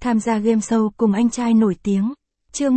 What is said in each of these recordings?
Tham gia game show cùng anh trai nổi tiếng. Chương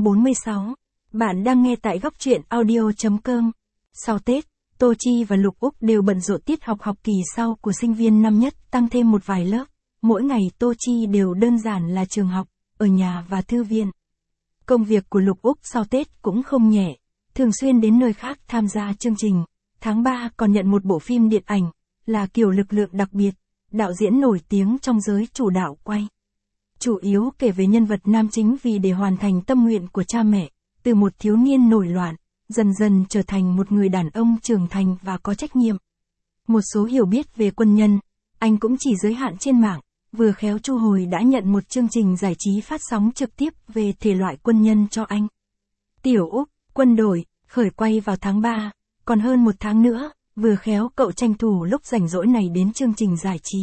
146. Bạn đang nghe tại góc truyện audio.com. Sau Tết, Tô Chi và Lục Úc đều bận rộn tiết học kỳ sau của sinh viên năm nhất, tăng thêm một vài lớp. Mỗi ngày Tô Chi đều đơn giản là trường học, ở nhà và thư viện. Công việc của Lục Úc sau Tết cũng không nhẹ, thường xuyên đến nơi khác tham gia chương trình. Tháng 3 còn nhận một bộ phim điện ảnh, là kiểu lực lượng đặc biệt, đạo diễn nổi tiếng trong giới chủ đạo quay. Chủ yếu kể về nhân vật nam chính vì để hoàn thành tâm nguyện của cha mẹ, từ một thiếu niên nổi loạn, dần dần trở thành một người đàn ông trưởng thành và có trách nhiệm. Một số hiểu biết về quân nhân, anh cũng chỉ giới hạn trên mạng, vừa khéo Chu Hồi đã nhận một chương trình giải trí phát sóng trực tiếp về thể loại quân nhân cho anh. Tiểu Úc, quân đội, khởi quay vào tháng 3, còn hơn một tháng nữa, vừa khéo cậu tranh thủ lúc rảnh rỗi này đến chương trình giải trí.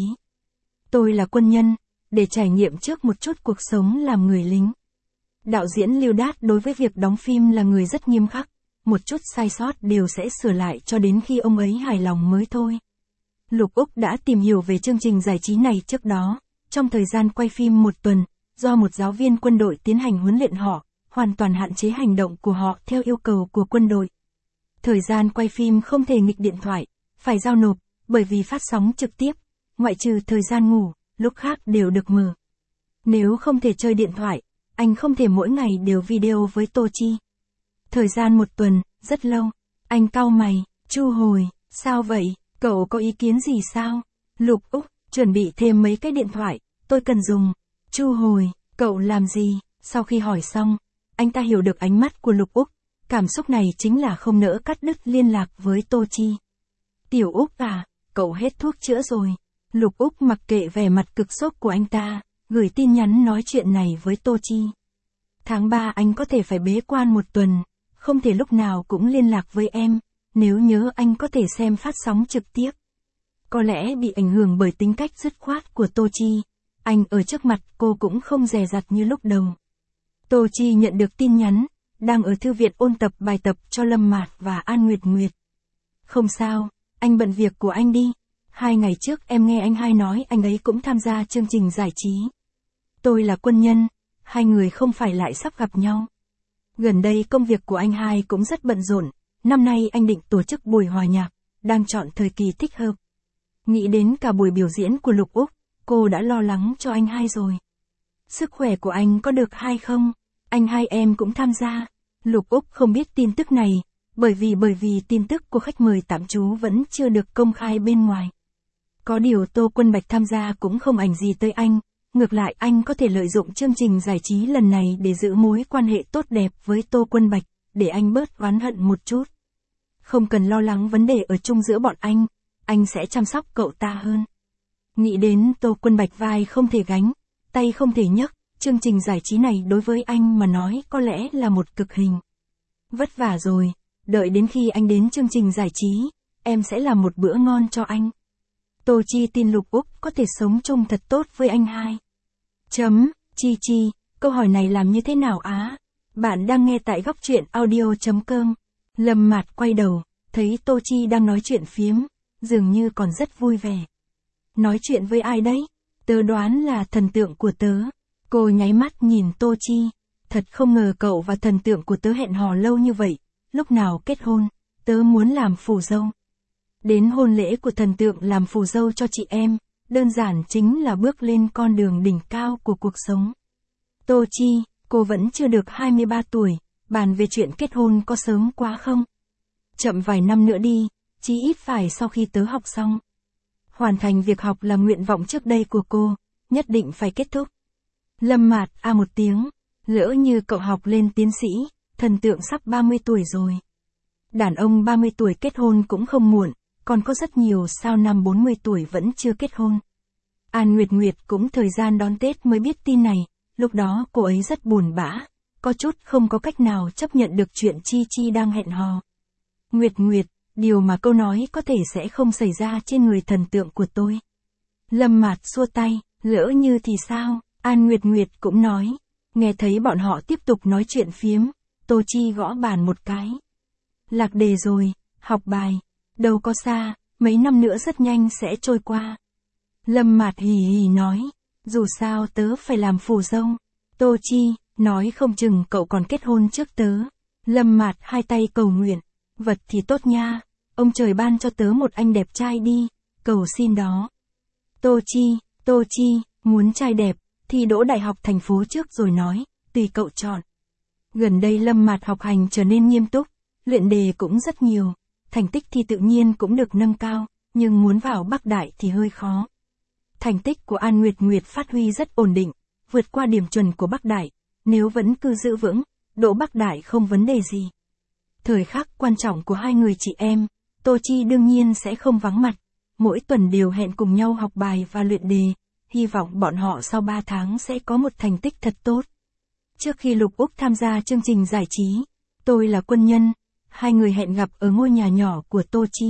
Tôi là quân nhân, để trải nghiệm trước một chút cuộc sống làm người lính. Đạo diễn Lưu Đát đối với việc đóng phim là người rất nghiêm khắc, một chút sai sót đều sẽ sửa lại cho đến khi ông ấy hài lòng mới thôi. Lục Úc đã tìm hiểu về chương trình giải trí này trước đó, trong thời gian quay phim một tuần, do một giáo viên quân đội tiến hành huấn luyện họ, hoàn toàn hạn chế hành động của họ theo yêu cầu của quân đội. Thời gian quay phim không thể nghịch điện thoại, phải giao nộp, bởi vì phát sóng trực tiếp, ngoại trừ thời gian ngủ, lúc khác đều được mở. Nếu không thể chơi điện thoại, anh không thể mỗi ngày đều video với Tô Chi. Thời gian một tuần, rất lâu. Anh cau mày, Chu Hồi, sao vậy, cậu có ý kiến gì sao? Lục Úc, chuẩn bị thêm mấy cái điện thoại, tôi cần dùng. Chu Hồi, cậu làm gì? Sau khi hỏi xong, anh ta hiểu được ánh mắt của Lục Úc, cảm xúc này chính là không nỡ cắt đứt liên lạc với Tô Chi. Tiểu Úc à, cậu hết thuốc chữa rồi. Lục Úc mặc kệ vẻ mặt cực sốc của anh ta, gửi tin nhắn nói chuyện này với Tô Chi. Tháng 3 anh có thể phải bế quan một tuần, không thể lúc nào cũng liên lạc với em, nếu nhớ anh có thể xem phát sóng trực tiếp. Có lẽ bị ảnh hưởng bởi tính cách dứt khoát của Tô Chi, anh ở trước mặt cô cũng không dè dặt như lúc đầu. Tô Chi nhận được tin nhắn, đang ở thư viện ôn tập bài tập cho Lâm Mạt và An Nguyệt Nguyệt. Không sao, anh bận việc của anh đi. 2 ngày trước em nghe anh hai nói anh ấy cũng tham gia chương trình giải trí. Tôi là quân nhân, hai người không phải lại sắp gặp nhau. Gần đây công việc của anh hai cũng rất bận rộn, năm nay anh định tổ chức buổi hòa nhạc, đang chọn thời kỳ thích hợp. Nghĩ đến cả buổi biểu diễn của Lục Úc, cô đã lo lắng cho anh hai rồi. Sức khỏe của anh có được hay không? Anh hai em cũng tham gia. Lục Úc không biết tin tức này, bởi vì tin tức của khách mời tạm trú vẫn chưa được công khai bên ngoài. Có điều Tô Quân Bạch tham gia cũng không ảnh gì tới anh, ngược lại anh có thể lợi dụng chương trình giải trí lần này để giữ mối quan hệ tốt đẹp với Tô Quân Bạch, để anh bớt oán hận một chút. Không cần lo lắng vấn đề ở chung giữa bọn anh sẽ chăm sóc cậu ta hơn. Nghĩ đến Tô Quân Bạch vai không thể gánh, tay không thể nhấc, chương trình giải trí này đối với anh mà nói có lẽ là một cực hình. Vất vả rồi, đợi đến khi anh đến chương trình giải trí, em sẽ làm một bữa ngon cho anh. Tô Chi tin Lục Úc có thể sống chung thật tốt với anh hai. Chi, câu hỏi này làm như thế nào á? Bạn đang nghe tại góc truyện audio.com. Lâm Mạt quay đầu, thấy Tô Chi đang nói chuyện phiếm, dường như còn rất vui vẻ. Nói chuyện với ai đấy? Tớ đoán là thần tượng của tớ. Cô nháy mắt nhìn Tô Chi. Thật không ngờ cậu và thần tượng của tớ hẹn hò lâu như vậy, lúc nào kết hôn, tớ muốn làm phù dâu. Đến hôn lễ của thần tượng làm phù dâu cho chị em, đơn giản chính là bước lên con đường đỉnh cao của cuộc sống. Tô Chi, cô vẫn chưa được 23 tuổi, bàn về chuyện kết hôn có sớm quá không? Chậm vài năm nữa đi, chí ít phải sau khi tớ học xong. Hoàn thành việc học là nguyện vọng trước đây của cô, nhất định phải kết thúc. Lâm Mạt một tiếng, lỡ như cậu học lên tiến sĩ, thần tượng sắp 30 tuổi rồi. Đàn ông 30 tuổi kết hôn cũng không muộn, còn có rất nhiều sao năm 40 tuổi vẫn chưa kết hôn. An Nguyệt Nguyệt cũng thời gian đón Tết mới biết tin này, lúc đó cô ấy rất buồn bã, có chút không có cách nào chấp nhận được chuyện Chi đang hẹn hò. Nguyệt, điều mà câu nói có thể sẽ không xảy ra trên người thần tượng của tôi. Lâm Mạt xua tay, lỡ như thì sao? An Nguyệt cũng nói. Nghe thấy bọn họ tiếp tục nói chuyện phiếm, Tô Chi gõ bàn một cái. Lạc đề rồi, học bài. Đâu có xa, mấy năm nữa rất nhanh sẽ trôi qua. Lâm Mạt hì hì nói. Dù sao tớ phải làm phù dâu. Tô Chi, nói không chừng cậu còn kết hôn trước tớ. Lâm Mạt hai tay cầu nguyện. Vật thì tốt nha. Ông trời ban cho tớ một anh đẹp trai đi. Cầu xin đó. Tô Chi, muốn trai đẹp, thì đỗ đại học thành phố trước rồi nói, tùy cậu chọn. Gần đây Lâm Mạt học hành trở nên nghiêm túc, luyện đề cũng rất nhiều, thành tích thì tự nhiên cũng được nâng cao, nhưng muốn vào Bắc Đại thì hơi khó. Thành tích của An Nguyệt Nguyệt phát huy rất ổn định, vượt qua điểm chuẩn của Bắc Đại, nếu vẫn cứ giữ vững, đỗ Bắc Đại không vấn đề gì. Thời khắc quan trọng của hai người chị em, Tô Chi đương nhiên sẽ không vắng mặt, mỗi tuần đều hẹn cùng nhau học bài và luyện đề, hy vọng bọn họ sau 3 tháng sẽ có một thành tích thật tốt. Trước khi Lục Úc tham gia chương trình giải trí, Tôi là quân nhân, hai người hẹn gặp ở ngôi nhà nhỏ của Tô Chi.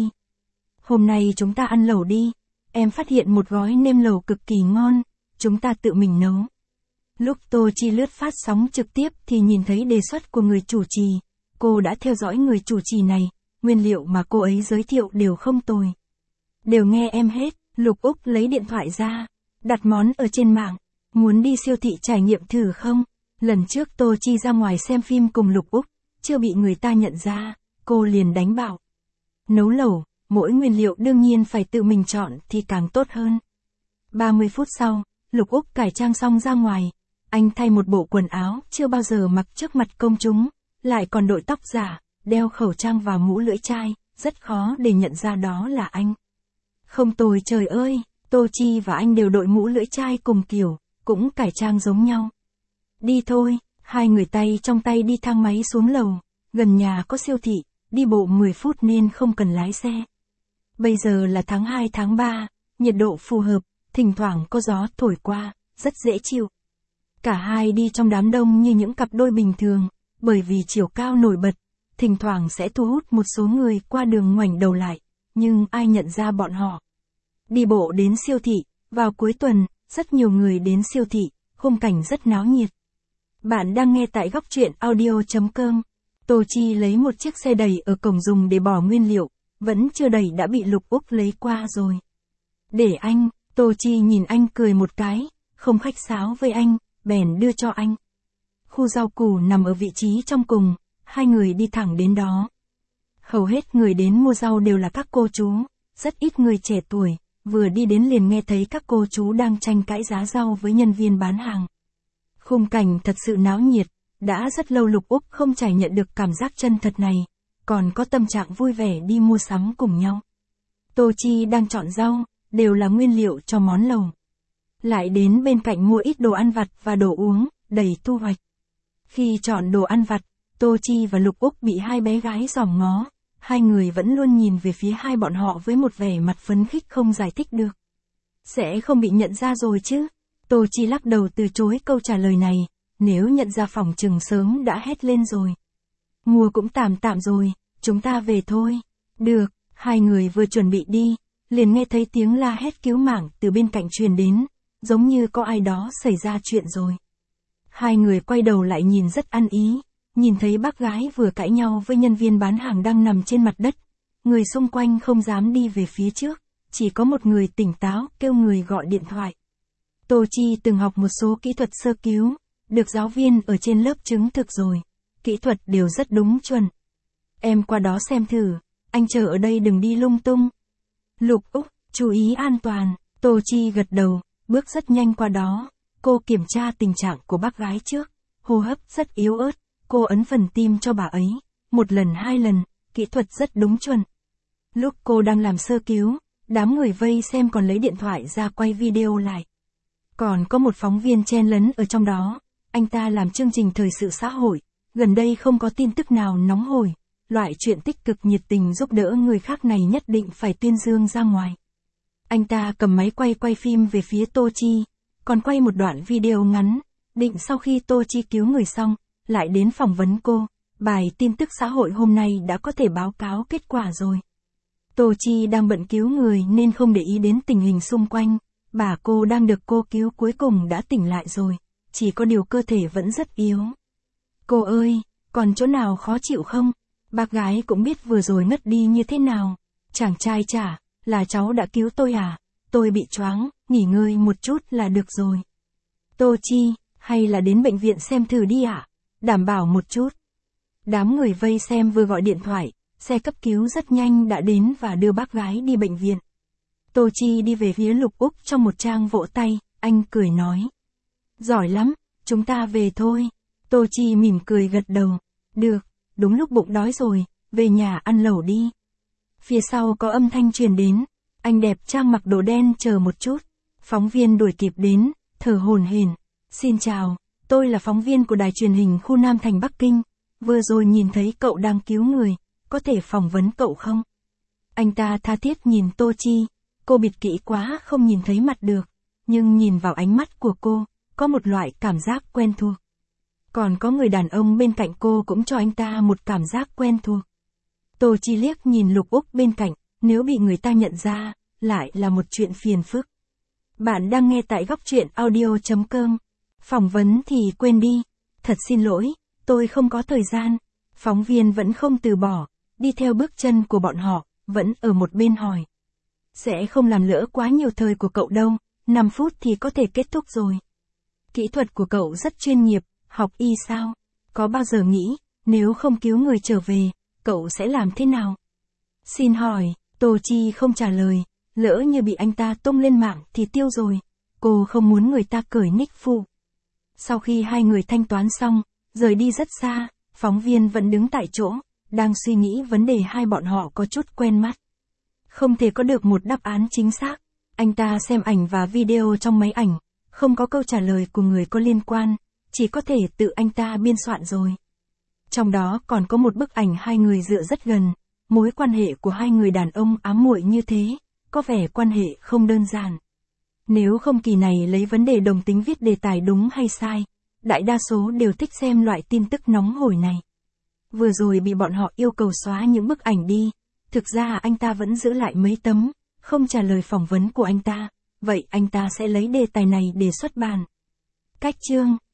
Hôm nay chúng ta ăn lẩu đi, em phát hiện một gói nêm lẩu cực kỳ ngon, chúng ta tự mình nấu. Lúc Tô Chi lướt phát sóng trực tiếp thì nhìn thấy đề xuất của người chủ trì, cô đã theo dõi người chủ trì này, nguyên liệu mà cô ấy giới thiệu đều không tồi. Đều nghe em hết, Lục Úc lấy điện thoại ra, đặt món ở trên mạng, muốn đi siêu thị trải nghiệm thử không? Lần trước Tô Chi ra ngoài xem phim cùng Lục Úc, chưa bị người ta nhận ra, cô liền đánh bảo. Nấu lẩu, mỗi nguyên liệu đương nhiên phải tự mình chọn thì càng tốt hơn. 30 phút sau, Lục Úc cải trang xong ra ngoài, anh thay một bộ quần áo chưa bao giờ mặc trước mặt công chúng, lại còn đội tóc giả, đeo khẩu trang và mũ lưỡi chai, rất khó để nhận ra đó là anh. Không tồi trời ơi, Tô Chi và anh đều đội mũ lưỡi chai cùng kiểu, cũng cải trang giống nhau. Đi thôi, hai người tay trong tay đi thang máy xuống lầu, gần nhà có siêu thị, đi bộ 10 phút nên không cần lái xe. Bây giờ là tháng 2 tháng 3, nhiệt độ phù hợp, thỉnh thoảng có gió thổi qua, rất dễ chịu. Cả hai đi trong đám đông như những cặp đôi bình thường, bởi vì chiều cao nổi bật, thỉnh thoảng sẽ thu hút một số người qua đường ngoảnh đầu lại, nhưng ai nhận ra bọn họ. Đi bộ đến siêu thị, vào cuối tuần, rất nhiều người đến siêu thị, khung cảnh rất náo nhiệt. Bạn đang nghe tại góc truyện audio.com. Tô Chi lấy một chiếc xe đẩy ở cổng dùng để bỏ nguyên liệu, vẫn chưa đẩy đã bị Lục Úc lấy qua rồi. Để anh, Tô Chi nhìn anh cười một cái, không khách sáo với anh, bèn đưa cho anh. Khu rau củ nằm ở vị trí trong cùng, hai người đi thẳng đến đó. Hầu hết người đến mua rau đều là các cô chú, rất ít người trẻ tuổi, vừa đi đến liền nghe thấy các cô chú đang tranh cãi giá rau với nhân viên bán hàng. Khung cảnh thật sự náo nhiệt, đã rất lâu Lục Úc không trải nhận được cảm giác chân thật này, còn có tâm trạng vui vẻ đi mua sắm cùng nhau. Tô Chi đang chọn rau, đều là nguyên liệu cho món lẩu. Lại đến bên cạnh mua ít đồ ăn vặt và đồ uống, đầy thu hoạch. Khi chọn đồ ăn vặt, Tô Chi và Lục Úc bị hai bé gái dòm ngó, hai người vẫn luôn nhìn về phía hai bọn họ với một vẻ mặt phấn khích không giải thích được. Sẽ không bị nhận ra rồi chứ? Tô Chi lắc đầu từ chối câu trả lời này, nếu nhận ra phòng chừng sớm đã hét lên rồi. Mua cũng tạm tạm rồi, chúng ta về thôi. Được, hai người vừa chuẩn bị đi, liền nghe thấy tiếng la hét cứu mạng từ bên cạnh truyền đến, giống như có ai đó xảy ra chuyện rồi. Hai người quay đầu lại nhìn rất ăn ý, nhìn thấy bác gái vừa cãi nhau với nhân viên bán hàng đang nằm trên mặt đất. Người xung quanh không dám đi về phía trước, chỉ có một người tỉnh táo kêu người gọi điện thoại. Tô Chi từng học một số kỹ thuật sơ cứu, được giáo viên ở trên lớp chứng thực rồi, kỹ thuật đều rất đúng chuẩn. Em qua đó xem thử, anh chờ ở đây đừng đi lung tung. Lục Úc, chú ý an toàn, Tô Chi gật đầu, bước rất nhanh qua đó, cô kiểm tra tình trạng của bác gái trước, hô hấp rất yếu ớt, cô ấn phần tim cho bà ấy, một lần hai lần, kỹ thuật rất đúng chuẩn. Lúc cô đang làm sơ cứu, đám người vây xem còn lấy điện thoại ra quay video lại. Còn có một phóng viên chen lấn ở trong đó, anh ta làm chương trình thời sự xã hội, gần đây không có tin tức nào nóng hổi, loại chuyện tích cực nhiệt tình giúp đỡ người khác này nhất định phải tuyên dương ra ngoài. Anh ta cầm máy quay phim về phía Tô Chi, còn quay một đoạn video ngắn, định sau khi Tô Chi cứu người xong, lại đến phỏng vấn cô, bài tin tức xã hội hôm nay đã có thể báo cáo kết quả rồi. Tô Chi đang bận cứu người nên không để ý đến tình hình xung quanh, bà cô đang được cô cứu cuối cùng đã tỉnh lại rồi, chỉ có điều cơ thể vẫn rất yếu. Cô ơi, còn chỗ nào khó chịu không? Bác gái cũng biết vừa rồi ngất đi như thế nào. Chàng trai trả, là cháu đã cứu tôi à? tôi bị choáng, nghỉ ngơi một chút là được rồi. Tô Chi, hay là đến bệnh viện xem thử đi ạ? Đảm bảo một chút. Đám người vây xem vừa gọi điện thoại, xe cấp cứu rất nhanh đã đến và đưa bác gái đi bệnh viện. Tô Chi đi về phía Lục Úc trong một trang vỗ tay, anh cười nói. Giỏi lắm, chúng ta về thôi. Tô Chi mỉm cười gật đầu. Được, đúng lúc bụng đói rồi, về nhà ăn lẩu đi. Phía sau có âm thanh truyền đến, anh đẹp trai mặc đồ đen chờ một chút. Phóng viên đuổi kịp đến, thở hổn hển. Xin chào, tôi là phóng viên của đài truyền hình khu Nam Thành Bắc Kinh. Vừa rồi nhìn thấy cậu đang cứu người, có thể phỏng vấn cậu không? Anh ta tha thiết nhìn Tô Chi, cô bịt kỹ quá không nhìn thấy mặt được, nhưng nhìn vào ánh mắt của cô, có một loại cảm giác quen thuộc. Còn có người đàn ông bên cạnh cô cũng cho anh ta một cảm giác quen thuộc. Tô Chi liếc nhìn Lục Úc bên cạnh, nếu bị người ta nhận ra, lại là một chuyện phiền phức. Bạn đang nghe tại góc truyện audio.com. Phỏng vấn thì quên đi. Thật xin lỗi, tôi không có thời gian. Phóng viên vẫn không từ bỏ, đi theo bước chân của bọn họ, vẫn ở một bên hỏi. Sẽ không làm lỡ quá nhiều thời của cậu đâu, 5 phút thì có thể kết thúc rồi. Kỹ thuật của cậu rất chuyên nghiệp, học y sao? Có bao giờ nghĩ, nếu không cứu người trở về, cậu sẽ làm thế nào? Xin hỏi, Tô Chi không trả lời, lỡ như bị anh ta tung lên mạng thì tiêu rồi. Cô không muốn người ta cởi nick phụ. Sau khi hai người thanh toán xong, rời đi rất xa, phóng viên vẫn đứng tại chỗ, đang suy nghĩ vấn đề hai bọn họ có chút quen mắt. Không thể có được một đáp án chính xác. Anh ta xem ảnh và video trong máy ảnh, không có câu trả lời của người có liên quan, chỉ có thể tự anh ta biên soạn rồi. Trong đó còn có một bức ảnh hai người dựa rất gần, mối quan hệ của hai người đàn ông ám muội như thế, có vẻ quan hệ không đơn giản. Nếu không kỳ này lấy vấn đề đồng tính viết đề tài đúng hay sai, đại đa số đều thích xem loại tin tức nóng hổi này. Vừa rồi bị bọn họ yêu cầu xóa những bức ảnh đi, thực ra anh ta vẫn giữ lại mấy tấm, không trả lời phỏng vấn của anh ta, vậy anh ta sẽ lấy đề tài này để xuất bản. Cách chương